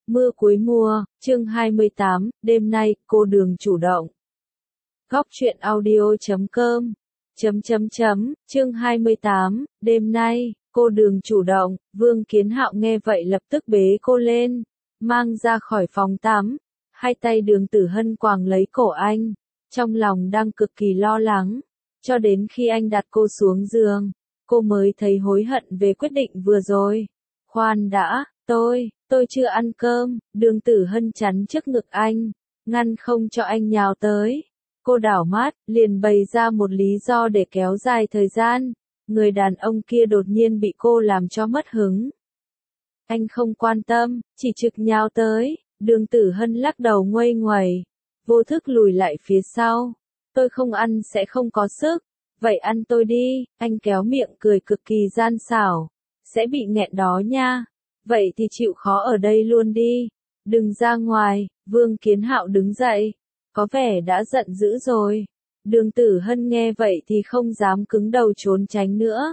Mưa cuối mùa, chương 28, đêm nay, cô Đường chủ động. Góc truyện audio.com chương 28, đêm nay, cô Đường chủ động, Vương Kiến Hạo nghe vậy lập tức bế cô lên, mang ra khỏi phòng tắm, hai tay Đường Tử Hân quàng lấy cổ anh, trong lòng đang cực kỳ lo lắng, cho đến khi anh đặt cô xuống giường, cô mới thấy hối hận về quyết định vừa rồi. Khoan đã, tôi chưa ăn cơm, Đường Tử Hân chắn trước ngực anh, ngăn không cho anh nhào tới. Cô đảo mắt, liền bày ra một lý do để kéo dài thời gian, người đàn ông kia đột nhiên bị cô làm cho mất hứng. Anh không quan tâm, chỉ trực nhào tới, Đường Tử Hân lắc đầu nguây nguẩy, vô thức lùi lại phía sau. Tôi không ăn sẽ không có sức, vậy ăn tôi đi, anh kéo miệng cười cực kỳ gian xảo, sẽ bị nghẹn đó nha. Vậy thì chịu khó ở đây luôn đi, đừng ra ngoài. Vương Kiến Hạo đứng dậy, có vẻ đã giận dữ rồi. Đường Tử Hân nghe vậy thì không dám cứng đầu trốn tránh nữa.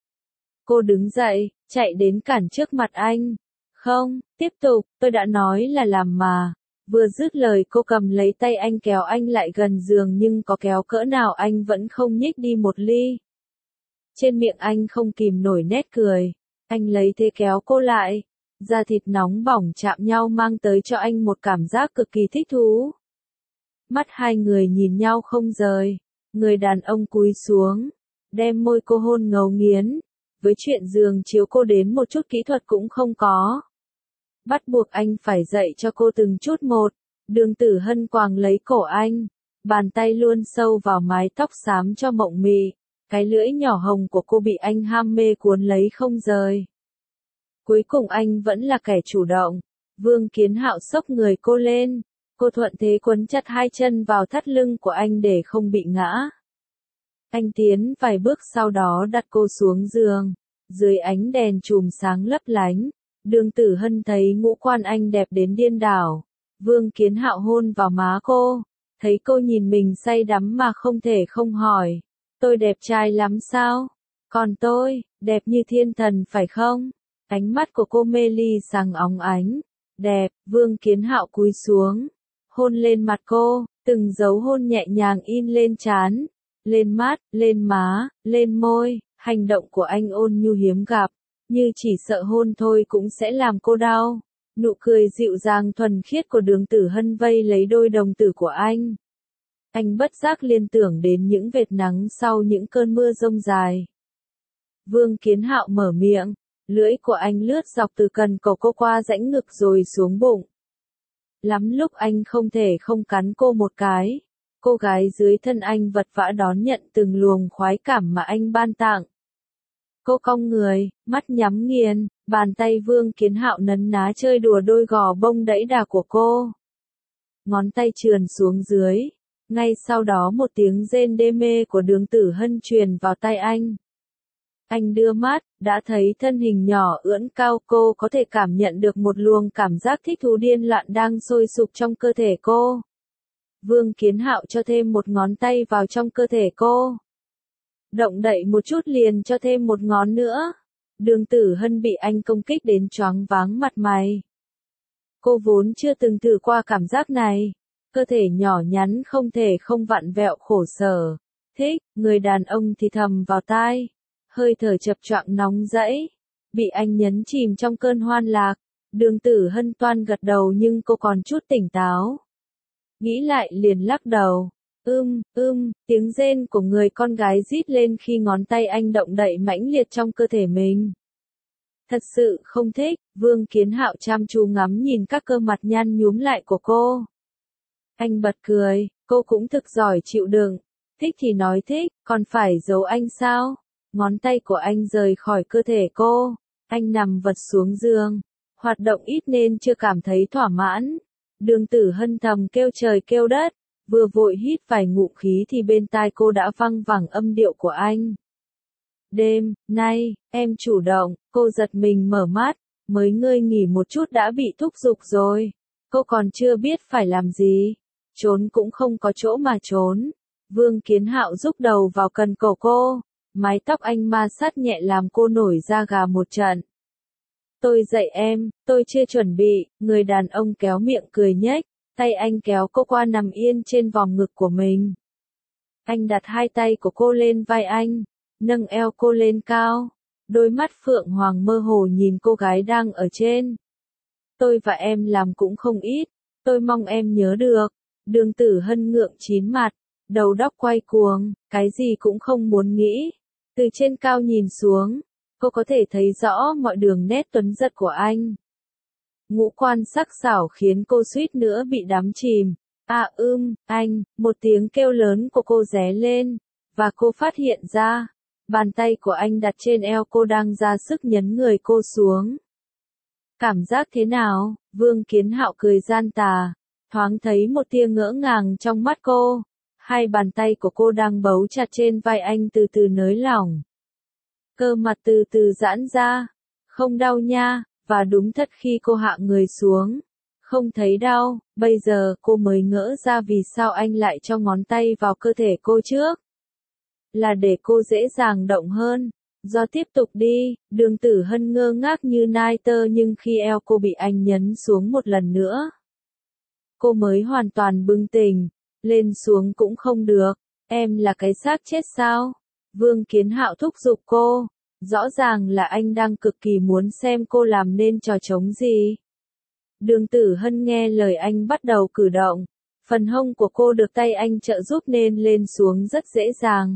Cô đứng dậy, chạy đến cản trước mặt anh. Không, tiếp tục, tôi đã nói là làm mà. Vừa dứt lời cô cầm lấy tay anh kéo anh lại gần giường, nhưng có kéo cỡ nào anh vẫn không nhích đi một ly. Trên miệng anh không kìm nổi nét cười. Anh lấy thế kéo cô lại, da thịt nóng bỏng chạm nhau mang tới cho anh một cảm giác cực kỳ thích thú. Mắt hai người nhìn nhau không rời, người đàn ông cúi xuống, đem môi cô hôn ngấu nghiến, với chuyện giường chiếu cô đến một chút kỹ thuật cũng không có. Bắt buộc anh phải dạy cho cô từng chút một. Đường Tử Hân quàng lấy cổ anh, bàn tay luôn sâu vào mái tóc xám cho mộng mị. Cái lưỡi nhỏ hồng của cô bị anh ham mê cuốn lấy không rời. Cuối cùng anh vẫn là kẻ chủ động. Vương Kiến Hạo xốc người cô lên. Cô thuận thế quấn chặt hai chân vào thắt lưng của anh để không bị ngã. Anh tiến vài bước sau đó đặt cô xuống giường. Dưới ánh đèn chùm sáng lấp lánh, Đường Tử Hân thấy ngũ quan anh đẹp đến điên đảo. Vương Kiến Hạo hôn vào má cô. Thấy cô nhìn mình say đắm mà không thể không hỏi. Tôi đẹp trai lắm sao? Còn tôi, đẹp như thiên thần phải không? Ánh mắt của cô mê ly sáng óng ánh. Đẹp, Vương Kiến Hạo cúi xuống, hôn lên mặt cô, từng dấu hôn nhẹ nhàng in lên trán, lên mắt, lên má, lên môi. Hành động của anh ôn nhu hiếm gặp, như chỉ sợ hôn thôi cũng sẽ làm cô đau. Nụ cười dịu dàng thuần khiết của Đường Tử Hân vây lấy đôi đồng tử của anh. Anh bất giác liên tưởng đến những vệt nắng sau những cơn mưa rông dài. Vương Kiến Hạo mở miệng, lưỡi của anh lướt dọc từ cần cổ cô qua rãnh ngực rồi xuống bụng. Lắm lúc anh không thể không cắn cô một cái. Cô gái dưới thân anh vật vã đón nhận từng luồng khoái cảm mà anh ban tặng. Cô cong người, mắt nhắm nghiền, bàn tay Vương Kiến Hạo nấn ná chơi đùa đôi gò bông đẫy đà của cô. Ngón tay trườn xuống dưới. Ngay sau đó một tiếng rên đê mê của Đường Tử Hân truyền vào tai anh. Anh đưa mắt, đã thấy thân hình nhỏ ưỡn cao, cô có thể cảm nhận được một luồng cảm giác thích thú điên loạn đang sôi sục trong cơ thể cô. Vương Kiến Hạo cho thêm một ngón tay vào trong cơ thể cô. Động đậy một chút liền cho thêm một ngón nữa. Đường Tử Hân bị anh công kích đến choáng váng mặt mày. Cô vốn chưa từng thử qua cảm giác này. Cơ thể nhỏ nhắn không thể không vặn vẹo khổ sở. Thích, người đàn ông thì thầm vào tai. Hơi thở chập choạng nóng rẫy. Bị anh nhấn chìm trong cơn hoan lạc. Đường Tử Hân toan gật đầu nhưng cô còn chút tỉnh táo. Nghĩ lại liền lắc đầu. Tiếng rên của người con gái rít lên khi ngón tay anh động đậy mãnh liệt trong cơ thể mình. Thật sự không thích. Vương Kiến Hạo chăm chú ngắm nhìn các cơ mặt nhăn nhúm lại của cô. Anh bật cười, cô cũng thực giỏi chịu đựng. Thích thì nói thích, còn phải giấu anh sao? Ngón tay của anh rời khỏi cơ thể cô. Anh nằm vật xuống giường. Hoạt động ít nên chưa cảm thấy thỏa mãn. Đường Tử Hân thầm kêu trời kêu đất. Vừa vội hít vài ngụm khí thì bên tai cô đã văng vẳng âm điệu của anh. Đêm nay, em chủ động. Cô giật mình mở mắt. Mới ngơi nghỉ một chút đã bị thúc giục rồi. Cô còn chưa biết phải làm gì. Trốn cũng không có chỗ mà trốn. Vương Kiến Hạo rúc đầu vào cần cổ cô. Mái tóc anh ma sát nhẹ làm cô nổi da gà một trận. Tôi dạy em, tôi chưa chuẩn bị, người đàn ông kéo miệng cười nhếch, tay anh kéo cô qua nằm yên trên vòng ngực của mình. Anh đặt hai tay của cô lên vai anh, nâng eo cô lên cao, đôi mắt phượng hoàng mơ hồ nhìn cô gái đang ở trên. Tôi và em làm cũng không ít, tôi mong em nhớ được. Đường Tử Hân ngượng chín mặt, đầu đóc quay cuồng, cái gì cũng không muốn nghĩ. Từ trên cao nhìn xuống, cô có thể thấy rõ mọi đường nét tuấn giật của anh. Ngũ quan sắc sảo khiến cô suýt nữa bị đắm chìm. Anh, một tiếng kêu lớn của cô ré lên, và cô phát hiện ra, bàn tay của anh đặt trên eo cô đang ra sức nhấn người cô xuống. Cảm giác thế nào? Vương Kiến Hạo cười gian tà, thoáng thấy một tia ngỡ ngàng trong mắt cô. Hai bàn tay của cô đang bấu chặt trên vai anh từ từ nới lỏng. Cơ mặt từ từ giãn ra. Không đau nha, và đúng thật khi cô hạ người xuống. Không thấy đau, bây giờ cô mới ngỡ ra vì sao anh lại cho ngón tay vào cơ thể cô trước. Là để cô dễ dàng động hơn. Do tiếp tục đi, Đường Tử Hân ngơ ngác như nai tơ nhưng khi eo cô bị anh nhấn xuống một lần nữa. Cô mới hoàn toàn bừng tỉnh, lên xuống cũng không được, em là cái xác chết sao? Vương Kiến Hạo thúc giục cô, rõ ràng là anh đang cực kỳ muốn xem cô làm nên trò trống gì. Đường Tử Hân nghe lời anh bắt đầu cử động, phần hông của cô được tay anh trợ giúp nên lên xuống rất dễ dàng.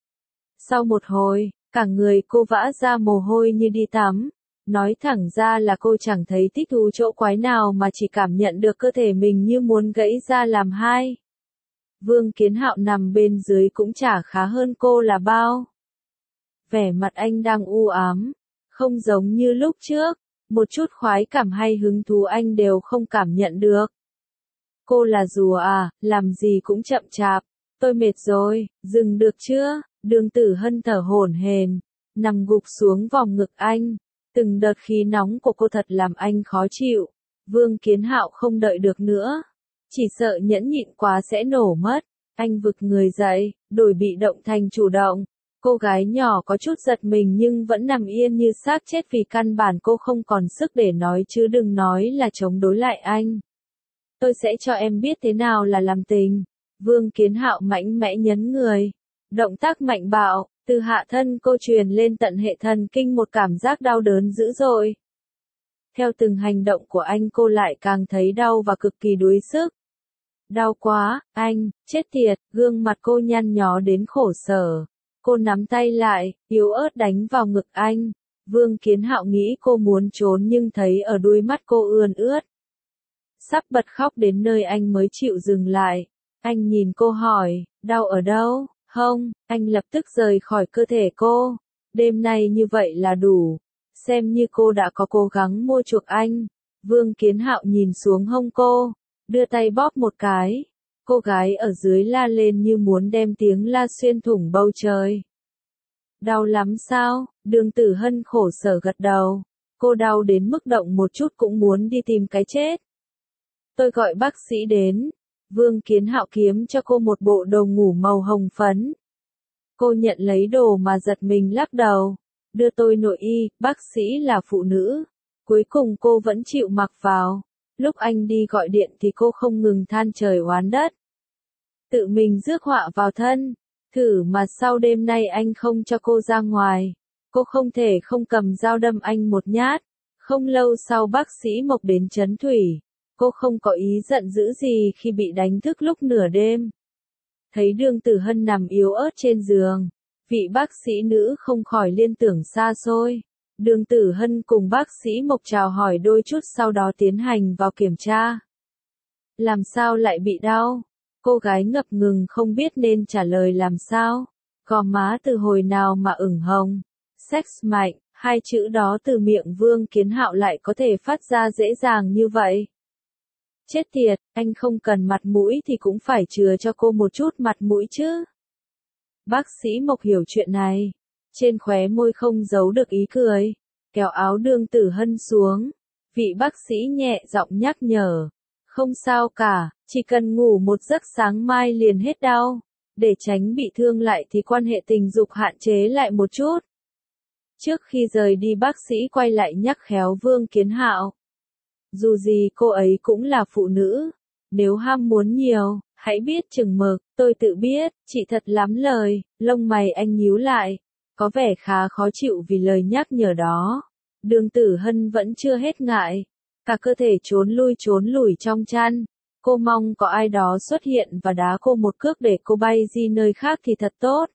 Sau một hồi, cả người cô vã ra mồ hôi như đi tắm. Nói thẳng ra là cô chẳng thấy thích thú chỗ quái nào mà chỉ cảm nhận được cơ thể mình như muốn gãy ra làm hai. Vương Kiến Hạo nằm bên dưới cũng chả khá hơn cô là bao. Vẻ mặt anh đang u ám, không giống như lúc trước, một chút khoái cảm hay hứng thú anh đều không cảm nhận được. Cô là rùa à, làm gì cũng chậm chạp, tôi mệt rồi, dừng được chưa? Đường Tử Hân thở hổn hển, nằm gục xuống vòng ngực anh. Từng đợt khí nóng của cô thật làm anh khó chịu. Vương Kiến Hạo không đợi được nữa. Chỉ sợ nhẫn nhịn quá sẽ nổ mất. Anh vực người dậy, đổi bị động thành chủ động. Cô gái nhỏ có chút giật mình nhưng vẫn nằm yên như xác chết vì căn bản cô không còn sức để nói chứ đừng nói là chống đối lại anh. Tôi sẽ cho em biết thế nào là làm tình. Vương Kiến Hạo mạnh mẽ nhấn người. Động tác mạnh bạo, từ hạ thân cô truyền lên tận hệ thần kinh một cảm giác đau đớn dữ dội. Theo từng hành động của anh cô lại càng thấy đau và cực kỳ đuối sức. Đau quá, anh, chết tiệt, gương mặt cô nhăn nhó đến khổ sở. Cô nắm tay lại, yếu ớt đánh vào ngực anh. Vương Kiến Hạo nghĩ cô muốn trốn nhưng thấy ở đuôi mắt cô ươn ướt. Sắp bật khóc đến nơi anh mới chịu dừng lại. Anh nhìn cô hỏi, đau ở đâu? Không, anh lập tức rời khỏi cơ thể cô. Đêm nay như vậy là đủ. Xem như cô đã có cố gắng mua chuộc anh. Vương Kiến Hạo nhìn xuống hông cô, đưa tay bóp một cái. Cô gái ở dưới la lên như muốn đem tiếng la xuyên thủng bầu trời. Đau lắm sao? Đường Tử Hân khổ sở gật đầu. Cô đau đến mức động một chút cũng muốn đi tìm cái chết. Tôi gọi bác sĩ đến. Vương Kiến Hạo kiếm cho cô một bộ đồ ngủ màu hồng phấn. Cô nhận lấy đồ mà giật mình lắc đầu. Đưa tôi nội y, bác sĩ là phụ nữ. Cuối cùng cô vẫn chịu mặc vào. Lúc anh đi gọi điện thì cô không ngừng than trời oán đất. Tự mình rước họa vào thân. Thử mà sau đêm nay anh không cho cô ra ngoài. Cô không thể không cầm dao đâm anh một nhát. Không lâu sau bác sĩ Mộc đến Trấn Thủy. Cô không có ý giận dữ gì khi bị đánh thức lúc nửa đêm. Thấy Đường Tử Hân nằm yếu ớt trên giường, vị bác sĩ nữ không khỏi liên tưởng xa xôi. Đường Tử Hân cùng bác sĩ Mộc chào hỏi đôi chút sau đó tiến hành vào kiểm tra. Làm sao lại bị đau? Cô gái ngập ngừng không biết nên trả lời làm sao. Gò má từ hồi nào mà ửng hồng. Sex mạnh, hai chữ đó từ miệng Vương Kiến Hạo lại có thể phát ra dễ dàng như vậy. Chết tiệt, anh không cần mặt mũi thì cũng phải chừa cho cô một chút mặt mũi chứ. Bác sĩ Mộc hiểu chuyện này. Trên khóe môi không giấu được ý cười. Kéo áo Đường Tử Hân xuống. Vị bác sĩ nhẹ giọng nhắc nhở. Không sao cả, chỉ cần ngủ một giấc sáng mai liền hết đau. Để tránh bị thương lại thì quan hệ tình dục hạn chế lại một chút. Trước khi rời đi bác sĩ quay lại nhắc khéo Vương Kiến Hạo. Dù gì cô ấy cũng là phụ nữ. Nếu ham muốn nhiều, hãy biết chừng mực, tôi tự biết, chị thật lắm lời, lông mày anh nhíu lại. Có vẻ khá khó chịu vì lời nhắc nhở đó. Đường Tử Hân vẫn chưa hết ngại. Cả cơ thể trốn lùi trong chăn. Cô mong có ai đó xuất hiện và đá cô một cước để cô bay đi nơi khác thì thật tốt.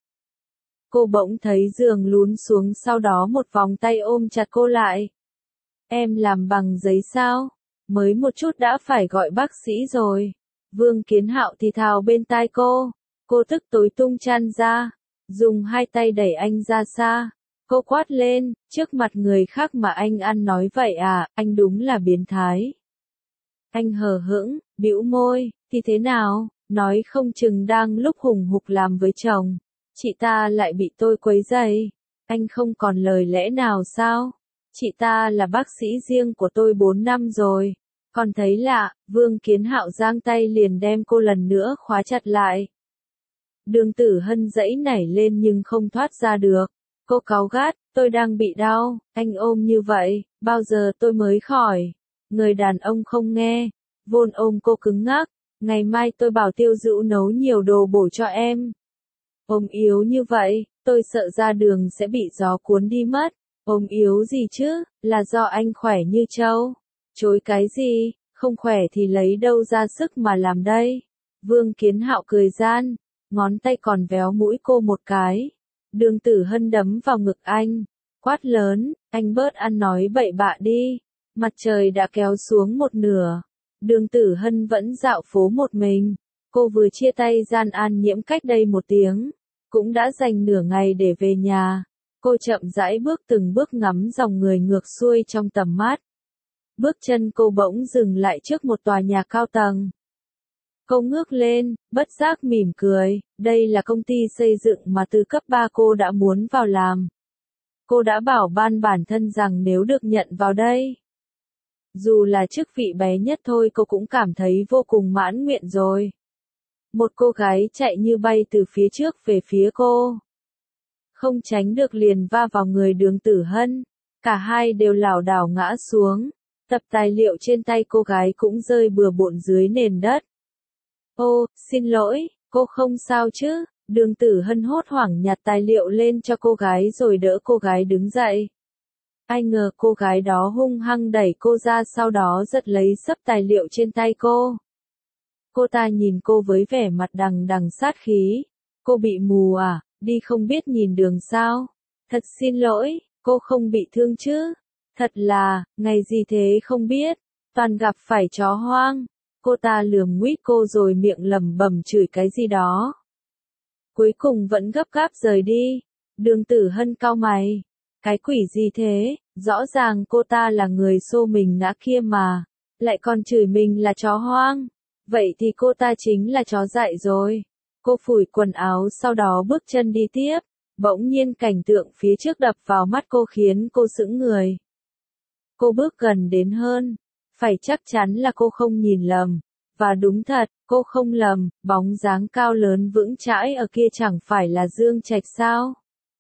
Cô bỗng thấy giường lún xuống, sau đó một vòng tay ôm chặt cô lại. Em làm bằng giấy sao? Mới một chút đã phải gọi bác sĩ rồi. Vương Kiến Hạo thì thào bên tai cô. Cô tức tối tung chăn ra. Dùng hai tay đẩy anh ra xa. Cô quát lên, trước mặt người khác mà anh ăn nói vậy à, anh đúng là biến thái. Anh hờ hững, bĩu môi, thì thế nào, nói không chừng đang lúc hùng hục làm với chồng. Chị ta lại bị tôi quấy rầy. Anh không còn lời lẽ nào sao? Chị ta là bác sĩ riêng của tôi 4 năm rồi. Còn thấy lạ, Vương Kiến Hạo giang tay liền đem cô lần nữa khóa chặt lại. Đường Tử Hân giãy nảy lên nhưng không thoát ra được. Cô cáu gắt, tôi đang bị đau, anh ôm như vậy, bao giờ tôi mới khỏi. Người đàn ông không nghe, vốn ôm cô cứng ngắc, ngày mai tôi bảo Tiêu Dữu nấu nhiều đồ bổ cho em. Ôm yếu như vậy, tôi sợ ra đường sẽ bị gió cuốn đi mất. Ôm yếu gì chứ, là do anh khỏe như trâu. Chối cái gì, không khỏe thì lấy đâu ra sức mà làm đây. Vương Kiến Hạo cười gian, ngón tay còn véo mũi cô một cái. Đường Tử Hân đấm vào ngực anh, quát lớn, anh bớt ăn nói bậy bạ đi. Mặt trời đã kéo xuống một nửa. Đường Tử Hân vẫn dạo phố một mình. Cô vừa chia tay Gian An Nhiễm cách đây 1 tiếng. Cũng đã dành nửa ngày để về nhà. Cô chậm rãi bước từng bước ngắm dòng người ngược xuôi trong tầm mắt. Bước chân cô bỗng dừng lại trước một tòa nhà cao tầng. Cô ngước lên, bất giác mỉm cười, đây là công ty xây dựng mà từ cấp 3 cô đã muốn vào làm. Cô đã bảo ban bản thân rằng nếu được nhận vào đây, dù là chức vị bé nhất thôi cô cũng cảm thấy vô cùng mãn nguyện rồi. Một cô gái chạy như bay từ phía trước về phía cô. Không tránh được liền va vào người Đường Tử Hân. Cả hai đều lảo đảo ngã xuống. Tập tài liệu trên tay cô gái cũng rơi bừa bộn dưới nền đất. Ô, xin lỗi, cô không sao chứ? Đường Tử Hân hốt hoảng nhặt tài liệu lên cho cô gái rồi đỡ cô gái đứng dậy. Ai ngờ cô gái đó hung hăng đẩy cô ra, sau đó giật lấy xấp tài liệu trên tay cô. Cô ta nhìn cô với vẻ mặt đằng đằng sát khí. Cô bị mù à, đi không biết nhìn đường sao? Thật xin lỗi, cô không bị thương chứ? Thật là, ngày gì thế không biết, toàn gặp phải chó hoang. Cô ta lườm nguýt cô rồi miệng lẩm bẩm chửi cái gì đó. Cuối cùng vẫn gấp gáp rời đi. Đường Tử Hân cau mày. Cái quỷ gì thế, rõ ràng cô ta là người xô mình ngã kia mà, lại còn chửi mình là chó hoang. Vậy thì cô ta chính là chó dại rồi. Cô phủi quần áo sau đó bước chân đi tiếp. Bỗng nhiên cảnh tượng phía trước đập vào mắt cô khiến cô sững người. Cô bước gần đến hơn. Phải chắc chắn là cô không nhìn lầm. Và đúng thật, cô không lầm, bóng dáng cao lớn vững chãi ở kia chẳng phải là Dương Trạch sao?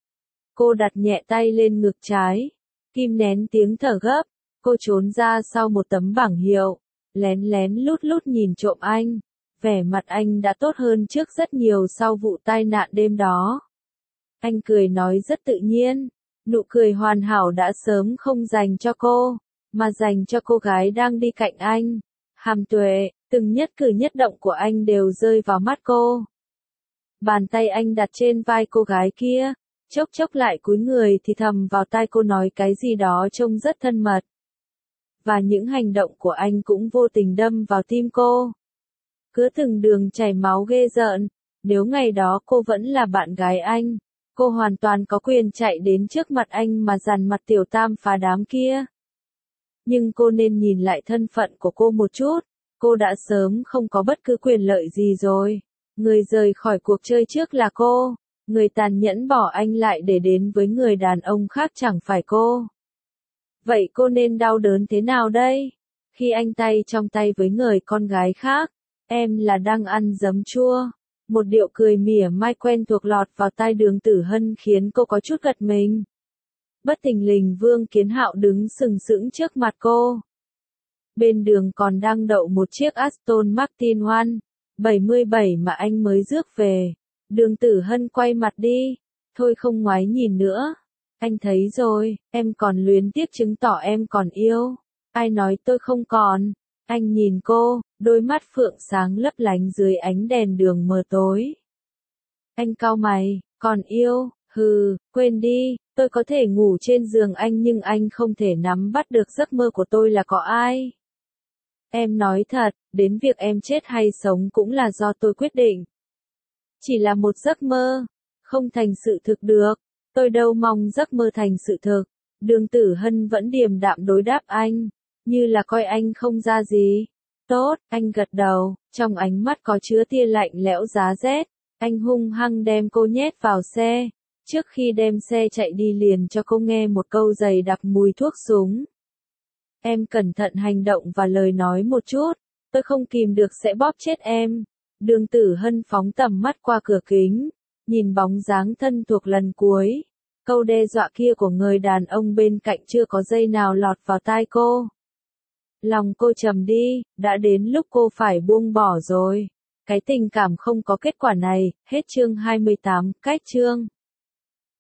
Cô đặt nhẹ tay lên ngực trái. Kim nén tiếng thở gấp. Cô trốn ra sau một tấm bảng hiệu. Lén lén lút lút nhìn trộm anh. Vẻ mặt anh đã tốt hơn trước rất nhiều sau vụ tai nạn đêm đó. Anh cười nói rất tự nhiên. Nụ cười hoàn hảo đã sớm không dành cho cô, mà dành cho cô gái đang đi cạnh anh. Hàm Tuệ, từng nhất cử nhất động của anh đều rơi vào mắt cô. Bàn tay anh đặt trên vai cô gái kia, chốc chốc lại cúi người thì thầm vào tai cô nói cái gì đó trông rất thân mật. Và những hành động của anh cũng vô tình đâm vào tim cô. Cứ từng đường chảy máu ghê rợn, nếu ngày đó cô vẫn là bạn gái anh, cô hoàn toàn có quyền chạy đến trước mặt anh mà dằn mặt tiểu tam phá đám kia. Nhưng cô nên nhìn lại thân phận của cô một chút, cô đã sớm không có bất cứ quyền lợi gì rồi. Người rời khỏi cuộc chơi trước là cô, người tàn nhẫn bỏ anh lại để đến với người đàn ông khác chẳng phải cô. Vậy cô nên đau đớn thế nào đây? Khi anh tay trong tay với người con gái khác, em là đang ăn giấm chua. Một điệu cười mỉa mai quen thuộc lọt vào tai Đường Tử Hân khiến cô có chút gật mình. Bất thình lình Vương Kiến Hạo đứng sừng sững trước mặt cô. Bên đường còn đang đậu một chiếc Aston Martin 177 mà anh mới rước về. Đường Tử Hân quay mặt đi. Thôi không ngoái nhìn nữa. Anh thấy rồi, em còn luyến tiếc chứng tỏ em còn yêu. Ai nói tôi không còn. Anh nhìn cô, đôi mắt phượng sáng lấp lánh dưới ánh đèn đường mờ tối. Anh cau mày, còn yêu, hừ, quên đi, tôi có thể ngủ trên giường anh nhưng anh không thể nắm bắt được giấc mơ của tôi là có ai. Em nói thật, đến việc em chết hay sống cũng là do tôi quyết định. Chỉ là một giấc mơ, không thành sự thực được. Tôi đâu mong giấc mơ thành sự thực. Đường Tử Hân vẫn điềm đạm đối đáp anh, như là coi anh không ra gì. Tốt, anh gật đầu, trong ánh mắt có chứa tia lạnh lẽo giá rét. Anh hung hăng đem cô nhét vào xe. Trước khi đem xe chạy đi liền cho cô nghe một câu dày đặc mùi thuốc súng. Em cẩn thận hành động và lời nói một chút. Tôi không kìm được sẽ bóp chết em. Đường Tử Hân phóng tầm mắt qua cửa kính. Nhìn bóng dáng thân thuộc lần cuối. Câu đe dọa kia của người đàn ông bên cạnh chưa có giây nào lọt vào tai cô. Lòng cô trầm đi, đã đến lúc cô phải buông bỏ rồi. Cái tình cảm không có kết quả này, hết chương 28, cách chương.